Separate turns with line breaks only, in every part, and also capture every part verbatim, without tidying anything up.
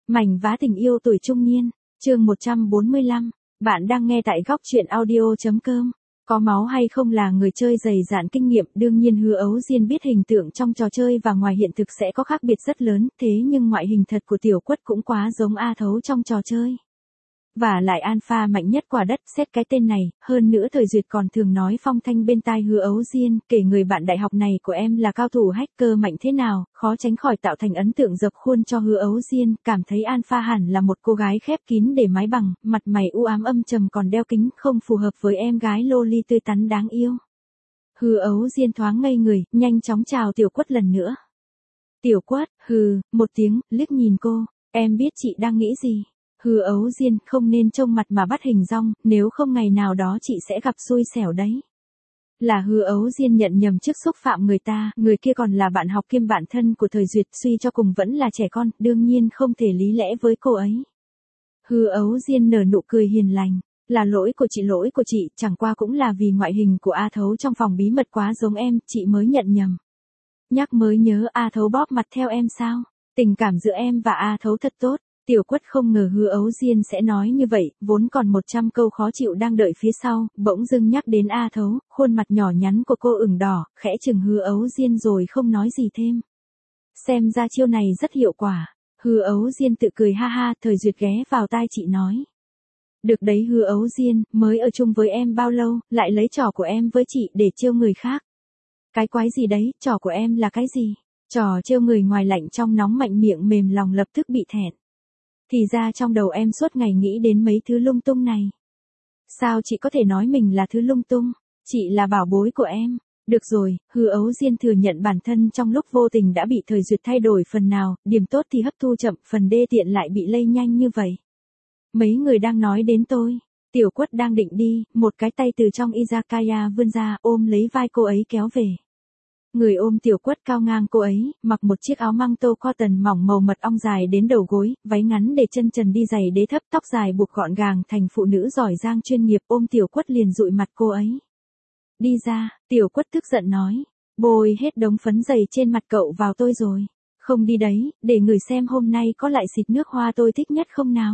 Mảnh vá tình yêu tuổi trung niên, chương một trăm bốn mươi lăm. Bạn đang nghe tại góc truyện audio chấm com. Có máu hay không là người chơi dày dạn kinh nghiệm, đương nhiên Hứa Ấu Diên biết hình tượng trong trò chơi và ngoài hiện thực sẽ có khác biệt rất lớn, thế nhưng ngoại hình thật của Tiểu Quất cũng quá giống A Thấu trong trò chơi. Và lại alpha mạnh nhất quả đất, xét cái tên này, hơn nữa Thời Duyệt còn thường nói phong thanh bên tai Hứa Ấu Diên, kể người bạn đại học này của em là cao thủ hacker mạnh thế nào, khó tránh khỏi tạo thành ấn tượng dập khuôn cho Hứa Ấu Diên, cảm thấy alpha hẳn là một cô gái khép kín để mái bằng, mặt mày u ám âm trầm còn đeo kính, không phù hợp với em gái loli tươi tắn đáng yêu. Hứa Ấu Diên thoáng ngây người, nhanh chóng chào Tiểu Quất lần nữa. Tiểu Quất, hừ, một tiếng, liếc nhìn cô, em biết chị đang nghĩ gì. Hứa Ấu Diên, không nên trông mặt mà bắt hình dong, nếu không ngày nào đó chị sẽ gặp xui xẻo đấy. Là Hứa Ấu Diên nhận nhầm trước xúc phạm người ta, người kia còn là bạn học kiêm bạn thân của Thời Duyệt, suy cho cùng vẫn là trẻ con, đương nhiên không thể lý lẽ với cô ấy. Hứa Ấu Diên nở nụ cười hiền lành, là lỗi của chị lỗi của chị, chẳng qua cũng là vì ngoại hình của A Thấu trong phòng bí mật quá giống em, chị mới nhận nhầm. Nhắc mới nhớ A Thấu bóp mặt theo em sao, tình cảm giữa em và A Thấu thật tốt. Tiểu Quất không ngờ Hứa Ấu Diên sẽ nói như vậy, vốn còn một trăm câu khó chịu đang đợi phía sau, bỗng dưng nhắc đến A Thấu, khuôn mặt nhỏ nhắn của cô ửng đỏ, khẽ chừng Hứa Ấu Diên rồi không nói gì thêm. Xem ra chiêu này rất hiệu quả. Hứa Ấu Diên tự cười ha ha, Thời Duyệt ghé vào tai chị nói. Được đấy Hứa Ấu Diên, mới ở chung với em bao lâu, lại lấy trò của em với chị để trêu người khác. Cái quái gì đấy, trò của em là cái gì? Trò trêu người ngoài lạnh trong nóng mạnh, miệng mềm lòng lập tức bị thẹn. Thì ra trong đầu em suốt ngày nghĩ đến mấy thứ lung tung này. Sao chị có thể nói mình là thứ lung tung? Chị là bảo bối của em. Được rồi, Hứa Ấu Diên thừa nhận bản thân trong lúc vô tình đã bị Thời Duyệt thay đổi phần nào, điểm tốt thì hấp thu chậm, phần đê tiện lại bị lây nhanh như vậy. Mấy người đang nói đến tôi. Tiểu Quất đang định đi, một cái tay từ trong izakaya vươn ra ôm lấy vai cô ấy kéo về. Người ôm Tiểu Quất cao ngang cô ấy, mặc một chiếc áo măng tô cotton mỏng màu mật ong dài đến đầu gối, váy ngắn để chân trần đi giày đế thấp, tóc dài buộc gọn gàng thành phụ nữ giỏi giang chuyên nghiệp, ôm Tiểu Quất liền dụi mặt cô ấy. Đi ra, Tiểu Quất tức giận nói, bôi hết đống phấn dày trên mặt cậu vào tôi rồi. Không đi đấy, để người xem hôm nay có lại xịt nước hoa tôi thích nhất không nào.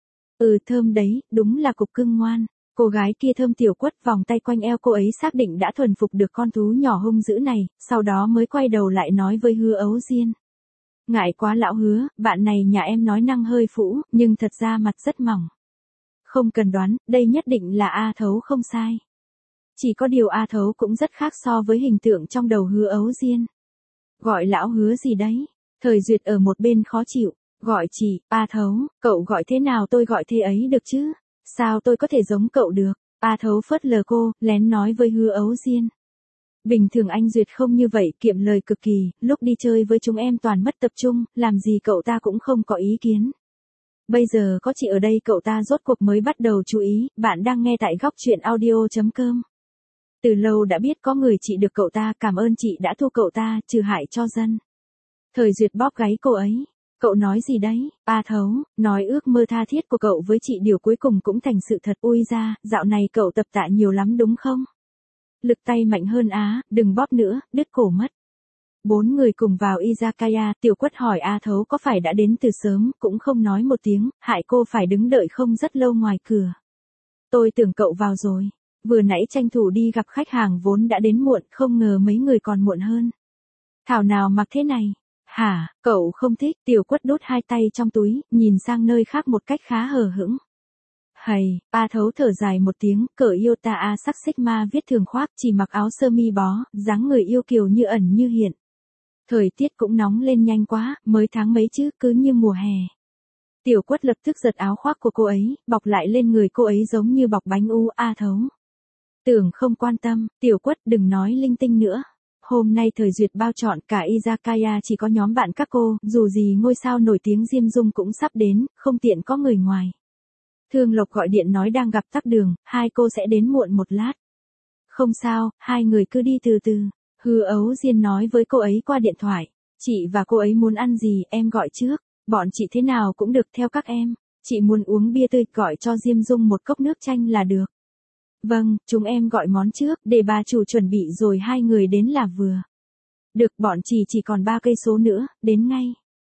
Ừ thơm đấy, đúng là cục cưng ngoan. Cô gái kia thơm. Tiểu Quất vòng tay quanh eo cô ấy xác định đã thuần phục được con thú nhỏ hung dữ này, sau đó mới quay đầu lại nói với Hứa Ấu Diên. Ngại quá lão Hứa, bạn này nhà em nói năng hơi phũ, nhưng thật ra mặt rất mỏng. Không cần đoán, đây nhất định là A Thấu không sai. Chỉ có điều A Thấu cũng rất khác so với hình tượng trong đầu Hứa Ấu Diên. Gọi lão Hứa gì đấy? Thời Duyệt ở một bên khó chịu, gọi chị, A Thấu, cậu gọi thế nào tôi gọi thế ấy được chứ? Sao tôi có thể giống cậu được? A Thấu phớt lờ cô, lén nói với Hứa Ấu Diên. Bình thường anh Duyệt không như vậy, kiệm lời cực kỳ, lúc đi chơi với chúng em toàn mất tập trung, làm gì cậu ta cũng không có ý kiến. Bây giờ có chị ở đây cậu ta rốt cuộc mới bắt đầu chú ý, bạn đang nghe tại góc truyện audio chấm com. Từ lâu đã biết có người trị được cậu ta, cảm ơn chị đã thu cậu ta, trừ hại cho dân. Thời Duyệt bóp gáy cô ấy. Cậu nói gì đấy, A Thấu, nói ước mơ tha thiết của cậu với chị điều cuối cùng cũng thành sự thật. Ui ra, dạo này cậu tập tạ nhiều lắm đúng không? Lực tay mạnh hơn á, đừng bóp nữa, đứt cổ mất. Bốn người cùng vào izakaya, Tiểu Quất hỏi A Thấu có phải đã đến từ sớm, cũng không nói một tiếng, hại cô phải đứng đợi không rất lâu ngoài cửa. Tôi tưởng cậu vào rồi, vừa nãy tranh thủ đi gặp khách hàng vốn đã đến muộn, không ngờ mấy người còn muộn hơn. Thảo nào mặc thế này? Hả, cậu không thích? Tiểu Quất đút hai tay trong túi, nhìn sang nơi khác một cách khá hờ hững. Hầy, A Thấu thở dài một tiếng, cởi Iota A sắc Sigma viết thường khoác, chỉ mặc áo sơ mi bó, dáng người yêu kiều như ẩn như hiện. Thời tiết cũng nóng lên nhanh quá, mới tháng mấy chứ, cứ như mùa hè. Tiểu Quất lập tức giật áo khoác của cô ấy, bọc lại lên người cô ấy giống như bọc bánh u. A Thấu tưởng không quan tâm, Tiểu Quất đừng nói linh tinh nữa. Hôm nay Thời Duyệt bao trọn cả izakaya chỉ có nhóm bạn các cô, dù gì ngôi sao nổi tiếng Diêm Dung cũng sắp đến, không tiện có người ngoài. Thương Lộc gọi điện nói đang gặp tắc đường, hai cô sẽ đến muộn một lát. Không sao, hai người cứ đi từ từ. Hứa Ấu Diên nói với cô ấy qua điện thoại. Chị và cô ấy muốn ăn gì, em gọi trước. Bọn chị thế nào cũng được theo các em. Chị muốn uống bia tươi, gọi cho Diêm Dung một cốc nước chanh là được. Vâng, chúng em gọi món trước, để bà chủ chuẩn bị rồi hai người đến là vừa. Được, bọn chị chỉ còn ba cây số nữa, đến ngay.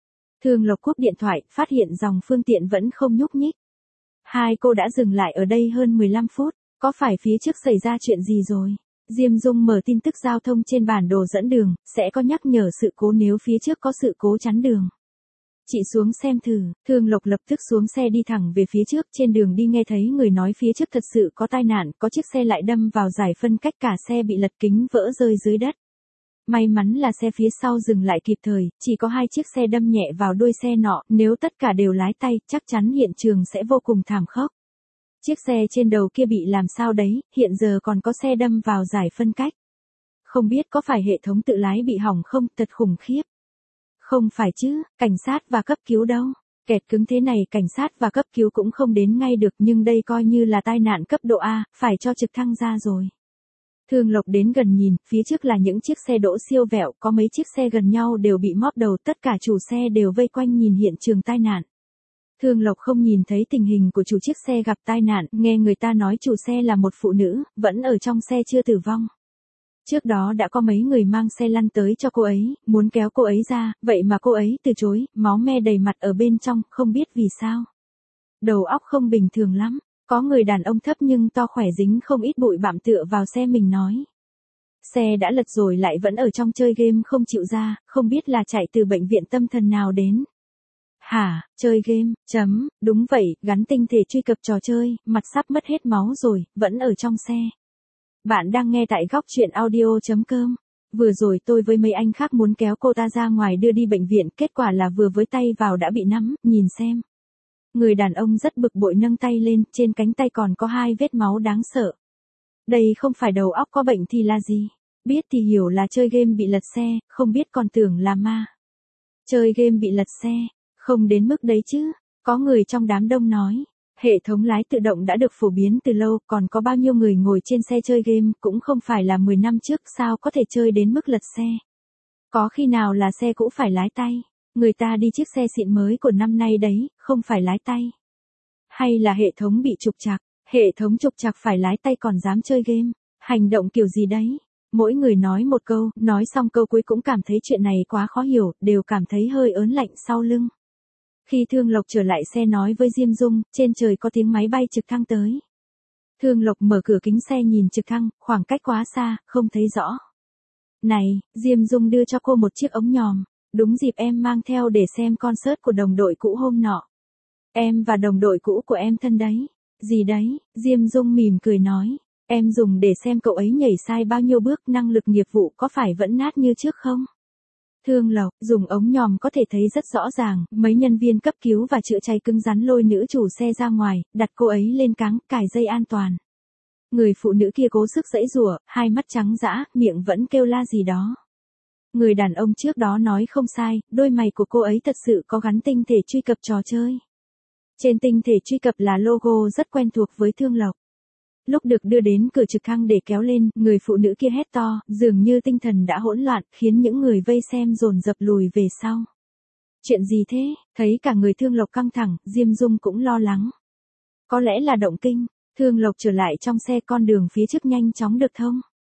Thương Lộc cúp điện thoại, phát hiện dòng phương tiện vẫn không nhúc nhích. Hai cô đã dừng lại ở đây hơn mười lăm phút, có phải phía trước xảy ra chuyện gì rồi? Diêm Dung mở tin tức giao thông trên bản đồ dẫn đường, sẽ có nhắc nhở sự cố nếu phía trước có sự cố chắn đường. Chị xuống xem thử, Thương Lộc lập tức xuống xe đi thẳng về phía trước, trên đường đi nghe thấy người nói phía trước thật sự có tai nạn, có chiếc xe lại đâm vào giải phân cách, cả xe bị lật kính vỡ rơi dưới đất. May mắn là xe phía sau dừng lại kịp thời, chỉ có hai chiếc xe đâm nhẹ vào đuôi xe nọ, nếu tất cả đều lái tay, chắc chắn hiện trường sẽ vô cùng thảm khốc. Chiếc xe trên đầu kia bị làm sao đấy, hiện giờ còn có xe đâm vào giải phân cách. Không biết có phải hệ thống tự lái bị hỏng không, thật khủng khiếp. Không phải chứ, cảnh sát và cấp cứu đâu. Kẹt cứng thế này cảnh sát và cấp cứu cũng không đến ngay được, nhưng đây coi như là tai nạn cấp độ A, phải cho trực thăng ra rồi. Thương Lộc đến gần nhìn, phía trước là những chiếc xe đỗ siêu vẹo, có mấy chiếc xe gần nhau đều bị móp đầu, tất cả chủ xe đều vây quanh nhìn hiện trường tai nạn. Thương Lộc không nhìn thấy tình hình của chủ chiếc xe gặp tai nạn, nghe người ta nói chủ xe là một phụ nữ, vẫn ở trong xe chưa tử vong. Trước đó đã có mấy người mang xe lăn tới cho cô ấy, muốn kéo cô ấy ra, vậy mà cô ấy từ chối, máu me đầy mặt ở bên trong, không biết vì sao. Đầu óc không bình thường lắm, có người đàn ông thấp nhưng to khỏe dính không ít bụi bặm tựa vào xe mình nói. Xe đã lật rồi lại vẫn ở trong chơi game không chịu ra, không biết là chạy từ bệnh viện tâm thần nào đến. Hả, chơi game, chấm, đúng vậy, gắn tinh thể truy cập trò chơi, mặt sắp mất hết máu rồi, vẫn ở trong xe. Bạn đang nghe tại góc truyện audio chấm com. Vừa rồi tôi với mấy anh khác muốn kéo cô ta ra ngoài đưa đi bệnh viện, kết quả là vừa với tay vào đã bị nắm, nhìn xem. Người đàn ông rất bực bội nâng tay lên, trên cánh tay còn có hai vết máu đáng sợ. Đây không phải đầu óc có bệnh thì là gì? Biết thì hiểu là chơi game bị lật xe, không biết còn tưởng là ma. Chơi game bị lật xe, không đến mức đấy chứ, có người trong đám đông nói. Hệ thống lái tự động đã được phổ biến từ lâu, còn có bao nhiêu người ngồi trên xe chơi game, cũng không phải là mười năm trước, sao có thể chơi đến mức lật xe. Có khi nào là xe cũ phải lái tay, người ta đi chiếc xe xịn mới của năm nay đấy, không phải lái tay. Hay là hệ thống bị trục trặc, hệ thống trục trặc phải lái tay còn dám chơi game, hành động kiểu gì đấy. Mỗi người nói một câu, nói xong câu cuối cũng cảm thấy chuyện này quá khó hiểu, đều cảm thấy hơi ớn lạnh sau lưng. Khi Thương Lộc trở lại xe nói với Diêm Dung, trên trời có tiếng máy bay trực thăng tới. Thương Lộc mở cửa kính xe nhìn trực thăng, khoảng cách quá xa, không thấy rõ. Này, Diêm Dung đưa cho cô một chiếc ống nhòm, đúng dịp em mang theo để xem concert của đồng đội cũ hôm nọ. Em và đồng đội cũ của em thân đấy. Gì đấy, Diêm Dung mỉm cười nói, em dùng để xem cậu ấy nhảy sai bao nhiêu bước, năng lực nghiệp vụ có phải vẫn nát như trước không? Thương Lộc, dùng ống nhòm có thể thấy rất rõ ràng, mấy nhân viên cấp cứu và chữa cháy cứng rắn lôi nữ chủ xe ra ngoài, đặt cô ấy lên cáng, cài dây an toàn. Người phụ nữ kia cố sức giãy giụa, hai mắt trắng dã, miệng vẫn kêu la gì đó. Người đàn ông trước đó nói không sai, đôi mày của cô ấy thật sự có gắn tinh thể truy cập trò chơi. Trên tinh thể truy cập là logo rất quen thuộc với Thương Lộc. Lúc được đưa đến cửa trực thăng để kéo lên, người phụ nữ kia hét to, dường như tinh thần đã hỗn loạn, khiến những người vây xem dồn dập lùi về sau. Chuyện gì thế? Thấy cả người Thương Lộc căng thẳng, Diêm Dung cũng lo lắng. Có lẽ là động kinh, Thương Lộc trở lại trong xe, con đường phía trước nhanh chóng được thông.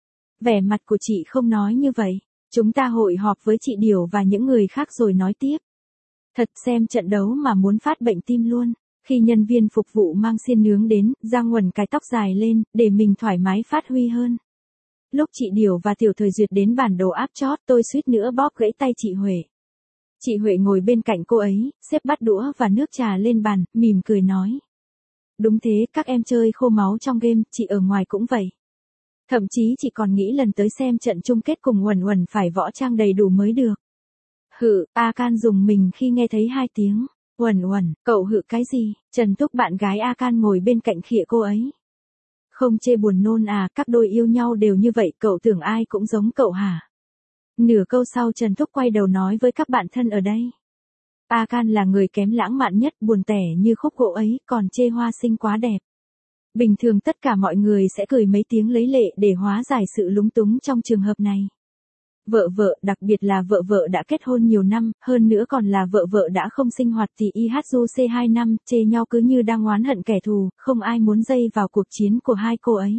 Vẻ mặt của chị không nói như vậy, chúng ta hội họp với chị Điều và những người khác rồi nói tiếp. Thật xem trận đấu mà muốn phát bệnh tim luôn. Khi nhân viên phục vụ mang xiên nướng đến, Giang Nguồn cài tóc dài lên, để mình thoải mái phát huy hơn. Lúc chị Điều và Tiểu Thời Duyệt đến bản đồ áp chót, tôi suýt nữa bóp gãy tay chị Huệ. Chị Huệ ngồi bên cạnh cô ấy, xếp bát đũa và nước trà lên bàn, mỉm cười nói. Đúng thế, các em chơi khô máu trong game, chị ở ngoài cũng vậy. Thậm chí chị còn nghĩ lần tới xem trận chung kết cùng Uẩn Uẩn phải võ trang đầy đủ mới được. Hự, A Can dùng mình khi nghe thấy hai tiếng. Uẩn Uẩn, cậu hự cái gì? Trần Túc bạn gái A Can ngồi bên cạnh khịa cô ấy. Không chê buồn nôn à, các đôi yêu nhau đều như vậy, cậu tưởng ai cũng giống cậu hả? Nửa câu sau Trần Túc quay đầu nói với các bạn thân ở đây. A Can là người kém lãng mạn nhất, buồn tẻ như khúc gỗ ấy, còn chê Hoa Sinh quá đẹp. Bình thường tất cả mọi người sẽ cười mấy tiếng lấy lệ để hóa giải sự lúng túng trong trường hợp này. Vợ vợ, đặc biệt là vợ vợ đã kết hôn nhiều năm, hơn nữa còn là vợ vợ đã không sinh hoạt thì i hát du xê hai năm, chê nhau cứ như đang oán hận kẻ thù, không ai muốn dây vào cuộc chiến của hai cô ấy.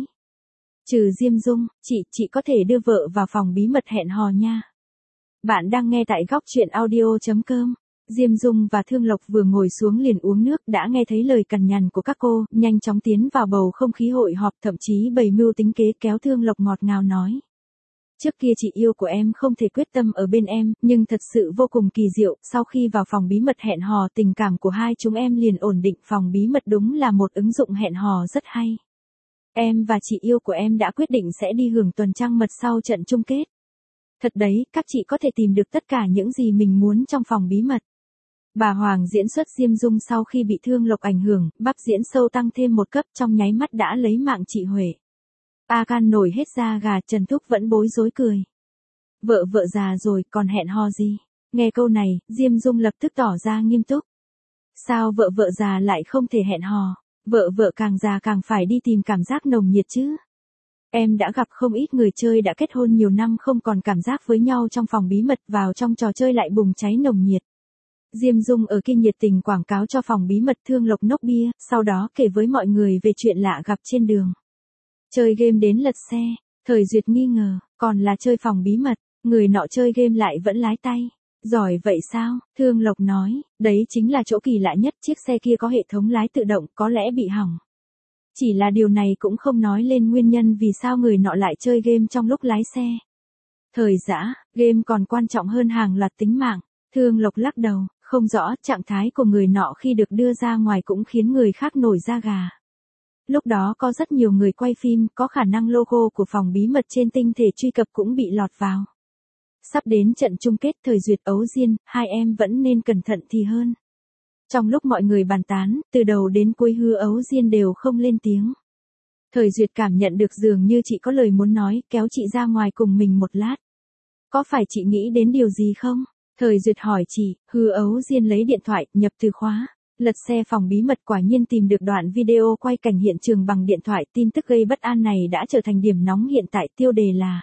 Trừ Diêm Dung, chị, chị có thể đưa vợ vào phòng bí mật hẹn hò nha. Bạn đang nghe tại góc truyện audio chấm com. Diêm Dung và Thương Lộc vừa ngồi xuống liền uống nước đã nghe thấy lời cằn nhằn của các cô, nhanh chóng tiến vào bầu không khí hội họp, thậm chí bày mưu tính kế kéo Thương Lộc ngọt ngào nói. Trước kia chị yêu của em không thể quyết tâm ở bên em, nhưng thật sự vô cùng kỳ diệu, sau khi vào phòng bí mật hẹn hò tình cảm của hai chúng em liền ổn định. Phòng bí mật đúng là một ứng dụng hẹn hò rất hay. Em và chị yêu của em đã quyết định sẽ đi hưởng tuần trăng mật sau trận chung kết. Thật đấy, các chị có thể tìm được tất cả những gì mình muốn trong phòng bí mật. Bà Hoàng diễn xuất Diêm Dung sau khi bị Thương Lộc ảnh hưởng, bắp diễn sâu tăng thêm một cấp trong nháy mắt đã lấy mạng chị Huệ. A Can nổi hết da gà, Trần Thúc vẫn bối rối cười. Vợ vợ già rồi, còn hẹn hò gì? Nghe câu này, Diêm Dung lập tức tỏ ra nghiêm túc. Sao vợ vợ già lại không thể hẹn hò? Vợ vợ càng già càng phải đi tìm cảm giác nồng nhiệt chứ. Em đã gặp không ít người chơi đã kết hôn nhiều năm không còn cảm giác với nhau trong phòng bí mật, vào trong trò chơi lại bùng cháy nồng nhiệt. Diêm Dung ở kia nhiệt tình quảng cáo cho phòng bí mật, Thương Lộc nốc bia, sau đó kể với mọi người về chuyện lạ gặp trên đường. Chơi game đến lật xe, Thời Duyệt nghi ngờ, còn là chơi phòng bí mật, người nọ chơi game lại vẫn lái tay. Giỏi vậy sao? Thương Lộc nói, đấy chính là chỗ kỳ lạ nhất, chiếc xe kia có hệ thống lái tự động, có lẽ bị hỏng. Chỉ là điều này cũng không nói lên nguyên nhân vì sao người nọ lại chơi game trong lúc lái xe. Thời Dã, game còn quan trọng hơn hàng loạt tính mạng. Thương Lộc lắc đầu, không rõ, trạng thái của người nọ khi được đưa ra ngoài cũng khiến người khác nổi da gà. Lúc đó có rất nhiều người quay phim, có khả năng logo của phòng bí mật trên tinh thể truy cập cũng bị lọt vào. Sắp đến trận chung kết, Thời Duyệt Ấu Diên, hai em vẫn nên cẩn thận thì hơn. Trong lúc mọi người bàn tán, từ đầu đến cuối Hứa Ấu Diên đều không lên tiếng. Thời Duyệt cảm nhận được dường như chị có lời muốn nói, kéo chị ra ngoài cùng mình một lát. Có phải chị nghĩ đến điều gì không? Thời Duyệt hỏi chị. Hứa Ấu Diên lấy điện thoại, nhập từ khóa. Lật xe phòng bí mật, quả nhiên tìm được đoạn video quay cảnh hiện trường bằng điện thoại. Tin tức gây bất an này đã trở thành điểm nóng hiện tại, tiêu đề là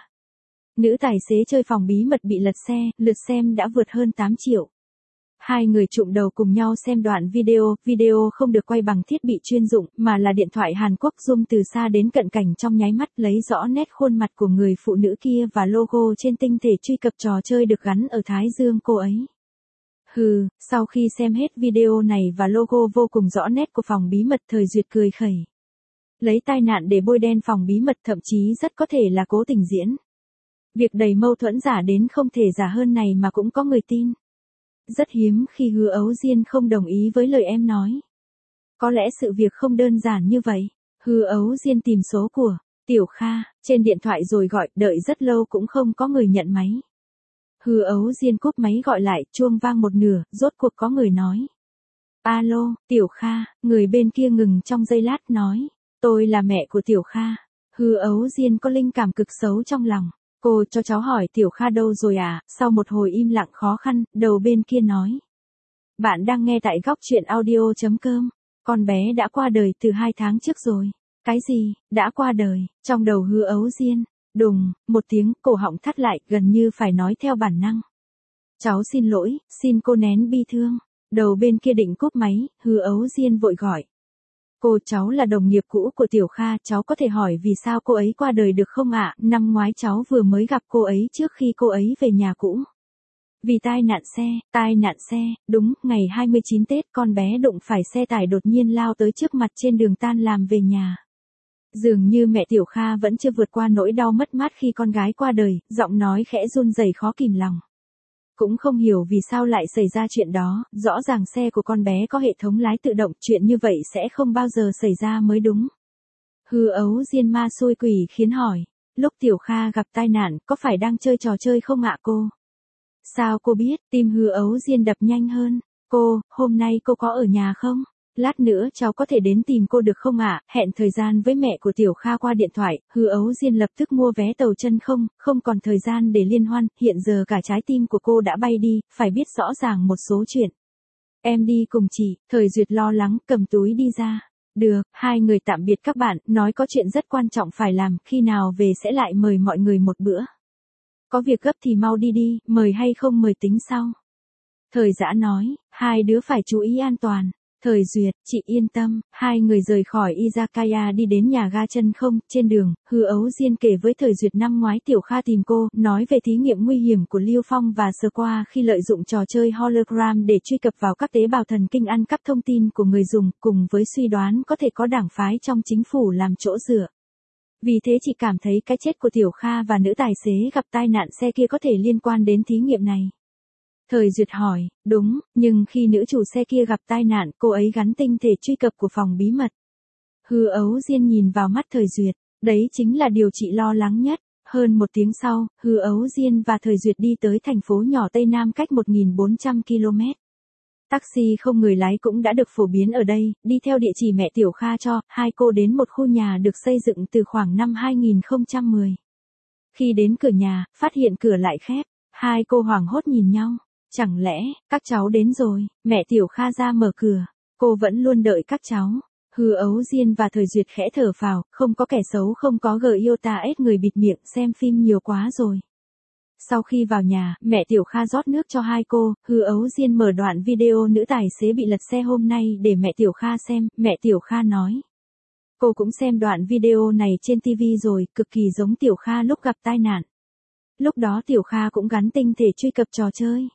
nữ tài xế chơi phòng bí mật bị lật xe, lượt xem đã vượt hơn tám triệu. Hai người trụm đầu cùng nhau xem đoạn video, video không được quay bằng thiết bị chuyên dụng, mà là điện thoại Hàn Quốc zoom từ xa đến cận cảnh trong nháy mắt, lấy rõ nét khuôn mặt của người phụ nữ kia và logo trên tinh thể truy cập trò chơi được gắn ở thái dương cô ấy. Hừ, sau khi xem hết video này và logo vô cùng rõ nét của phòng bí mật, Thời Duyệt cười khẩy. Lấy tai nạn để bôi đen phòng bí mật thậm chí rất có thể là cố tình diễn. Việc đầy mâu thuẫn giả đến không thể giả hơn này mà cũng có người tin. Rất hiếm khi Hứa Ấu Diên không đồng ý với lời em nói. Có lẽ sự việc không đơn giản như vậy. Hứa Ấu Diên tìm số của Tiểu Kha trên điện thoại rồi gọi, đợi rất lâu cũng không có người nhận máy. Hứa Ấu Diên cúp máy gọi lại, chuông vang một nửa, rốt cuộc có người nói. Alo, Tiểu Kha, người bên kia ngừng trong giây lát nói. Tôi là mẹ của Tiểu Kha. Hứa Ấu Diên có linh cảm cực xấu trong lòng. Cô cho cháu hỏi Tiểu Kha đâu rồi à? Sau một hồi im lặng khó khăn, đầu bên kia nói. Bạn đang nghe tại góc truyện audio chấm com. Con bé đã qua đời từ hai tháng trước rồi. Cái gì, đã qua đời? Trong đầu Hứa Ấu Diên. Đùng, một tiếng, cổ họng thắt lại, gần như phải nói theo bản năng. Cháu xin lỗi, xin cô nén bi thương. Đầu bên kia định cúp máy, Hứa Ấu Diên vội gọi. Cô, cháu là đồng nghiệp cũ của Tiểu Kha, cháu có thể hỏi vì sao cô ấy qua đời được không ạ? Năm ngoái cháu vừa mới gặp cô ấy trước khi cô ấy về nhà cũ. Vì tai nạn xe, tai nạn xe, đúng, ngày hai mươi chín Tết con bé đụng phải xe tải đột nhiên lao tới trước mặt trên đường tan làm về nhà. Dường như mẹ Tiểu Kha vẫn chưa vượt qua nỗi đau mất mát khi con gái qua đời, giọng nói khẽ run rẩy khó kìm lòng. Cũng không hiểu vì sao lại xảy ra chuyện đó, rõ ràng xe của con bé có hệ thống lái tự động, chuyện như vậy sẽ không bao giờ xảy ra mới đúng. Hứa Ấu Diên ma xui quỷ khiến hỏi, lúc Tiểu Kha gặp tai nạn, có phải đang chơi trò chơi không ạ cô? Sao cô biết? Tim Hứa Ấu Diên đập nhanh hơn. Cô, hôm nay cô có ở nhà không? Lát nữa cháu có thể đến tìm cô được không ạ? Hẹn thời gian với mẹ của Tiểu Kha qua điện thoại. Hứa Ấu Diên lập tức mua vé tàu chân không, không còn thời gian để liên hoan, hiện giờ cả trái tim của cô đã bay đi, phải biết rõ ràng một số chuyện. Em đi cùng chị. Thời Duyệt lo lắng, cầm túi đi ra. Được, hai người tạm biệt các bạn, nói có chuyện rất quan trọng phải làm, khi nào về sẽ lại mời mọi người một bữa. Có việc gấp thì mau đi đi, mời hay không mời tính sau. Thời Dã nói, hai đứa phải chú ý an toàn. Thời Duyệt, chị yên tâm. Hai người rời khỏi Izakaya đi đến nhà ga chân không. Trên đường, Hứa Ấu Diên kể với Thời Duyệt năm ngoái Tiểu Kha tìm cô, nói về thí nghiệm nguy hiểm của Liêu Phong và Sơ Qua khi lợi dụng trò chơi hologram để truy cập vào các tế bào thần kinh ăn cắp thông tin của người dùng, cùng với suy đoán có thể có đảng phái trong chính phủ làm chỗ dựa. Vì thế chị cảm thấy cái chết của Tiểu Kha và nữ tài xế gặp tai nạn xe kia có thể liên quan đến thí nghiệm này. Thời Duyệt hỏi, đúng, nhưng khi nữ chủ xe kia gặp tai nạn, cô ấy gắn tinh thể truy cập của phòng bí mật. Hứa Ấu Diên nhìn vào mắt Thời Duyệt, đấy chính là điều chị lo lắng nhất. Hơn một tiếng sau, Hứa Ấu Diên và Thời Duyệt đi tới thành phố nhỏ Tây Nam cách một nghìn bốn trăm ki lô mét. Taxi không người lái cũng đã được phổ biến ở đây, đi theo địa chỉ mẹ Tiểu Kha cho, hai cô đến một khu nhà được xây dựng từ khoảng năm hai nghìn không trăm mười. Khi đến cửa nhà, phát hiện cửa lại khép, hai cô hoảng hốt nhìn nhau. Chẳng lẽ, các cháu đến rồi, mẹ Tiểu Kha ra mở cửa, cô vẫn luôn đợi các cháu. Hứa Ấu Diên và Thời Duyệt khẽ thở phào, không có kẻ xấu không có gờ yêu ta ết người bịt miệng xem phim nhiều quá rồi. Sau khi vào nhà, mẹ Tiểu Kha rót nước cho hai cô, Hứa Ấu Diên mở đoạn video nữ tài xế bị lật xe hôm nay để mẹ Tiểu Kha xem, mẹ Tiểu Kha nói. Cô cũng xem đoạn video này trên ti vi rồi, cực kỳ giống Tiểu Kha lúc gặp tai nạn. Lúc đó Tiểu Kha cũng gắn tinh thể truy cập trò chơi.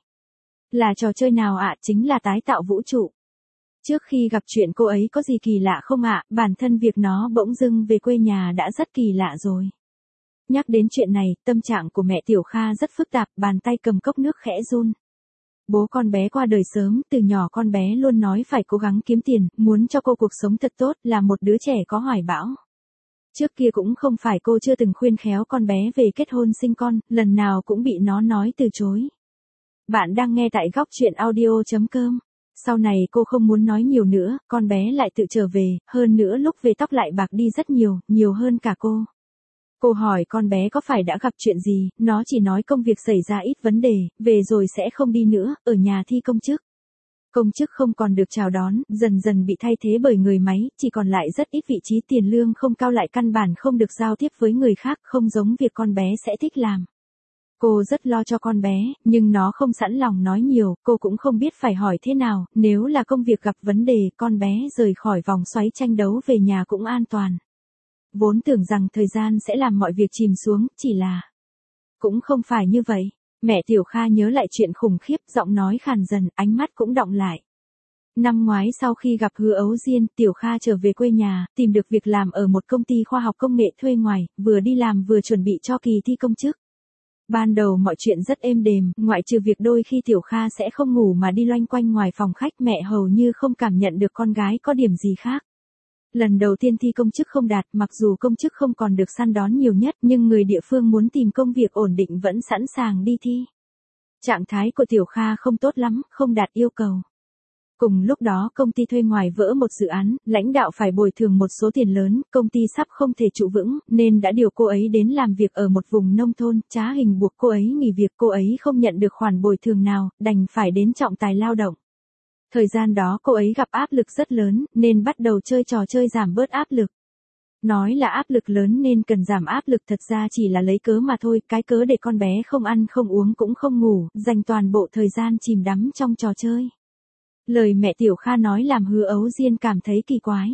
Là trò chơi nào ạ? Chính là tái tạo vũ trụ. Trước khi gặp chuyện cô ấy có gì kỳ lạ không ạ? Bản thân việc nó bỗng dưng về quê nhà đã rất kỳ lạ rồi. Nhắc đến chuyện này, tâm trạng của mẹ Tiểu Kha rất phức tạp, bàn tay cầm cốc nước khẽ run. Bố con bé qua đời sớm, từ nhỏ con bé luôn nói phải cố gắng kiếm tiền, muốn cho cô cuộc sống thật tốt, là một đứa trẻ có hoài bão. Trước kia cũng không phải cô chưa từng khuyên khéo con bé về kết hôn sinh con, lần nào cũng bị nó nói từ chối. Bạn đang nghe tại góc truyện audio chấm com. Sau này cô không muốn nói nhiều nữa, con bé lại tự trở về, hơn nữa lúc về tóc lại bạc đi rất nhiều, nhiều hơn cả cô. Cô hỏi con bé có phải đã gặp chuyện gì, nó chỉ nói công việc xảy ra ít vấn đề, về rồi sẽ không đi nữa, ở nhà thi công chức. Công chức không còn được chào đón, dần dần bị thay thế bởi người máy, chỉ còn lại rất ít vị trí tiền lương không cao lại căn bản không được giao tiếp với người khác, không giống việc con bé sẽ thích làm. Cô rất lo cho con bé, nhưng nó không sẵn lòng nói nhiều, cô cũng không biết phải hỏi thế nào, nếu là công việc gặp vấn đề, con bé rời khỏi vòng xoáy tranh đấu về nhà cũng an toàn. Vốn tưởng rằng thời gian sẽ làm mọi việc chìm xuống, chỉ là... Cũng không phải như vậy. Mẹ Tiểu Kha nhớ lại chuyện khủng khiếp, giọng nói khàn dần, ánh mắt cũng đọng lại. Năm ngoái sau khi gặp Hứa Ấu Diên, Tiểu Kha trở về quê nhà, tìm được việc làm ở một công ty khoa học công nghệ thuê ngoài, vừa đi làm vừa chuẩn bị cho kỳ thi công chức. Ban đầu mọi chuyện rất êm đềm, ngoại trừ việc đôi khi Tiểu Kha sẽ không ngủ mà đi loanh quanh ngoài phòng khách, mẹ hầu như không cảm nhận được con gái có điểm gì khác. Lần đầu tiên thi công chức không đạt, mặc dù công chức không còn được săn đón nhiều nhất, nhưng người địa phương muốn tìm công việc ổn định vẫn sẵn sàng đi thi. Trạng thái của Tiểu Kha không tốt lắm, không đạt yêu cầu. Cùng lúc đó công ty thuê ngoài vỡ một dự án, lãnh đạo phải bồi thường một số tiền lớn, công ty sắp không thể trụ vững, nên đã điều cô ấy đến làm việc ở một vùng nông thôn, trá hình buộc cô ấy nghỉ việc, cô ấy không nhận được khoản bồi thường nào, đành phải đến trọng tài lao động. Thời gian đó cô ấy gặp áp lực rất lớn, nên bắt đầu chơi trò chơi giảm bớt áp lực. Nói là áp lực lớn nên cần giảm áp lực thật ra chỉ là lấy cớ mà thôi, cái cớ để con bé không ăn không uống cũng không ngủ, dành toàn bộ thời gian chìm đắm trong trò chơi. Lời mẹ Tiểu Kha nói làm Hứa Ấu Diên cảm thấy kỳ quái.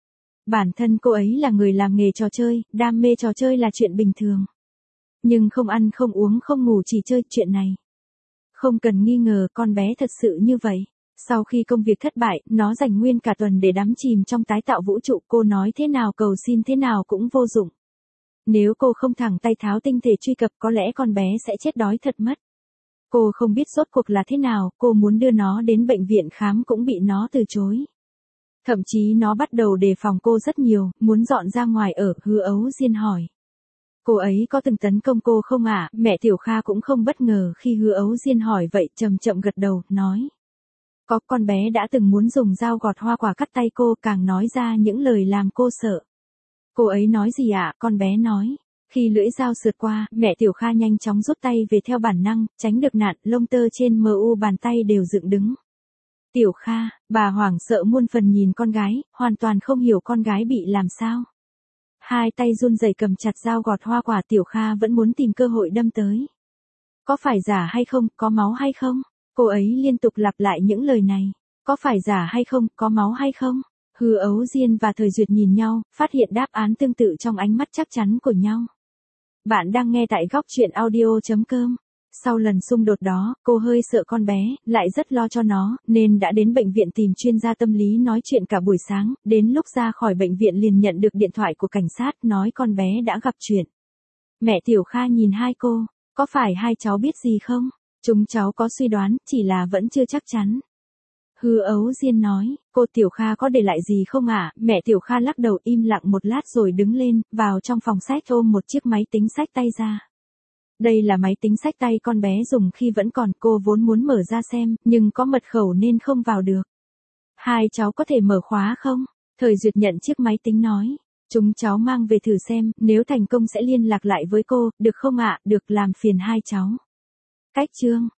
Bản thân cô ấy là người làm nghề trò chơi, đam mê trò chơi là chuyện bình thường. Nhưng không ăn không uống không ngủ chỉ chơi chuyện này. Không cần nghi ngờ con bé thật sự như vậy. Sau khi công việc thất bại, nó dành nguyên cả tuần để đắm chìm trong tái tạo vũ trụ, cô nói thế nào cầu xin thế nào cũng vô dụng. Nếu cô không thẳng tay tháo tinh thể truy cập có lẽ con bé sẽ chết đói thật mất. Cô không biết rốt cuộc là thế nào, cô muốn đưa nó đến bệnh viện khám cũng bị nó từ chối. Thậm chí nó bắt đầu đề phòng cô rất nhiều, muốn dọn ra ngoài ở, Hứa Ấu Diên hỏi. Cô ấy có từng tấn công cô không ạ? À? Mẹ Tiểu Kha cũng không bất ngờ khi Hứa Ấu Diên hỏi vậy, chậm chậm gật đầu, nói. Có, con bé đã từng muốn dùng dao gọt hoa quả cắt tay cô, càng nói ra những lời làm cô sợ. Cô ấy nói gì ạ? À? Con bé nói. Khi lưỡi dao sượt qua, mẹ Tiểu Kha nhanh chóng rút tay về theo bản năng, tránh được nạn, lông tơ trên mờ u bàn tay đều dựng đứng. Tiểu Kha, bà hoảng sợ muôn phần nhìn con gái, hoàn toàn không hiểu con gái bị làm sao. Hai tay run rẩy cầm chặt dao gọt hoa quả, Tiểu Kha vẫn muốn tìm cơ hội đâm tới. Có phải giả hay không, có máu hay không? Cô ấy liên tục lặp lại những lời này. Có phải giả hay không, có máu hay không? Hư Ấu Diên và Thời Duyệt nhìn nhau, phát hiện đáp án tương tự trong ánh mắt chắc chắn của nhau. Bạn đang nghe tại góc chuyện audio chấm com. Sau lần xung đột đó, cô hơi sợ con bé, lại rất lo cho nó, nên đã đến bệnh viện tìm chuyên gia tâm lý nói chuyện cả buổi sáng, đến lúc ra khỏi bệnh viện liền nhận được điện thoại của cảnh sát nói con bé đã gặp chuyện. Mẹ Tiểu Kha nhìn hai cô, có phải hai cháu biết gì không? Chúng cháu có suy đoán, chỉ là vẫn chưa chắc chắn. Hư Ấu Diên nói, cô Tiểu Kha có để lại gì không ạ? À? Mẹ Tiểu Kha lắc đầu im lặng một lát rồi đứng lên, vào trong phòng sách ôm một chiếc máy tính xách tay ra. Đây là máy tính xách tay con bé dùng khi vẫn còn, cô vốn muốn mở ra xem, nhưng có mật khẩu nên không vào được. Hai cháu có thể mở khóa không? Thời Duyệt nhận chiếc máy tính nói. Chúng cháu mang về thử xem, nếu thành công sẽ liên lạc lại với cô, được không ạ? À? Được, làm phiền hai cháu. Cách chương.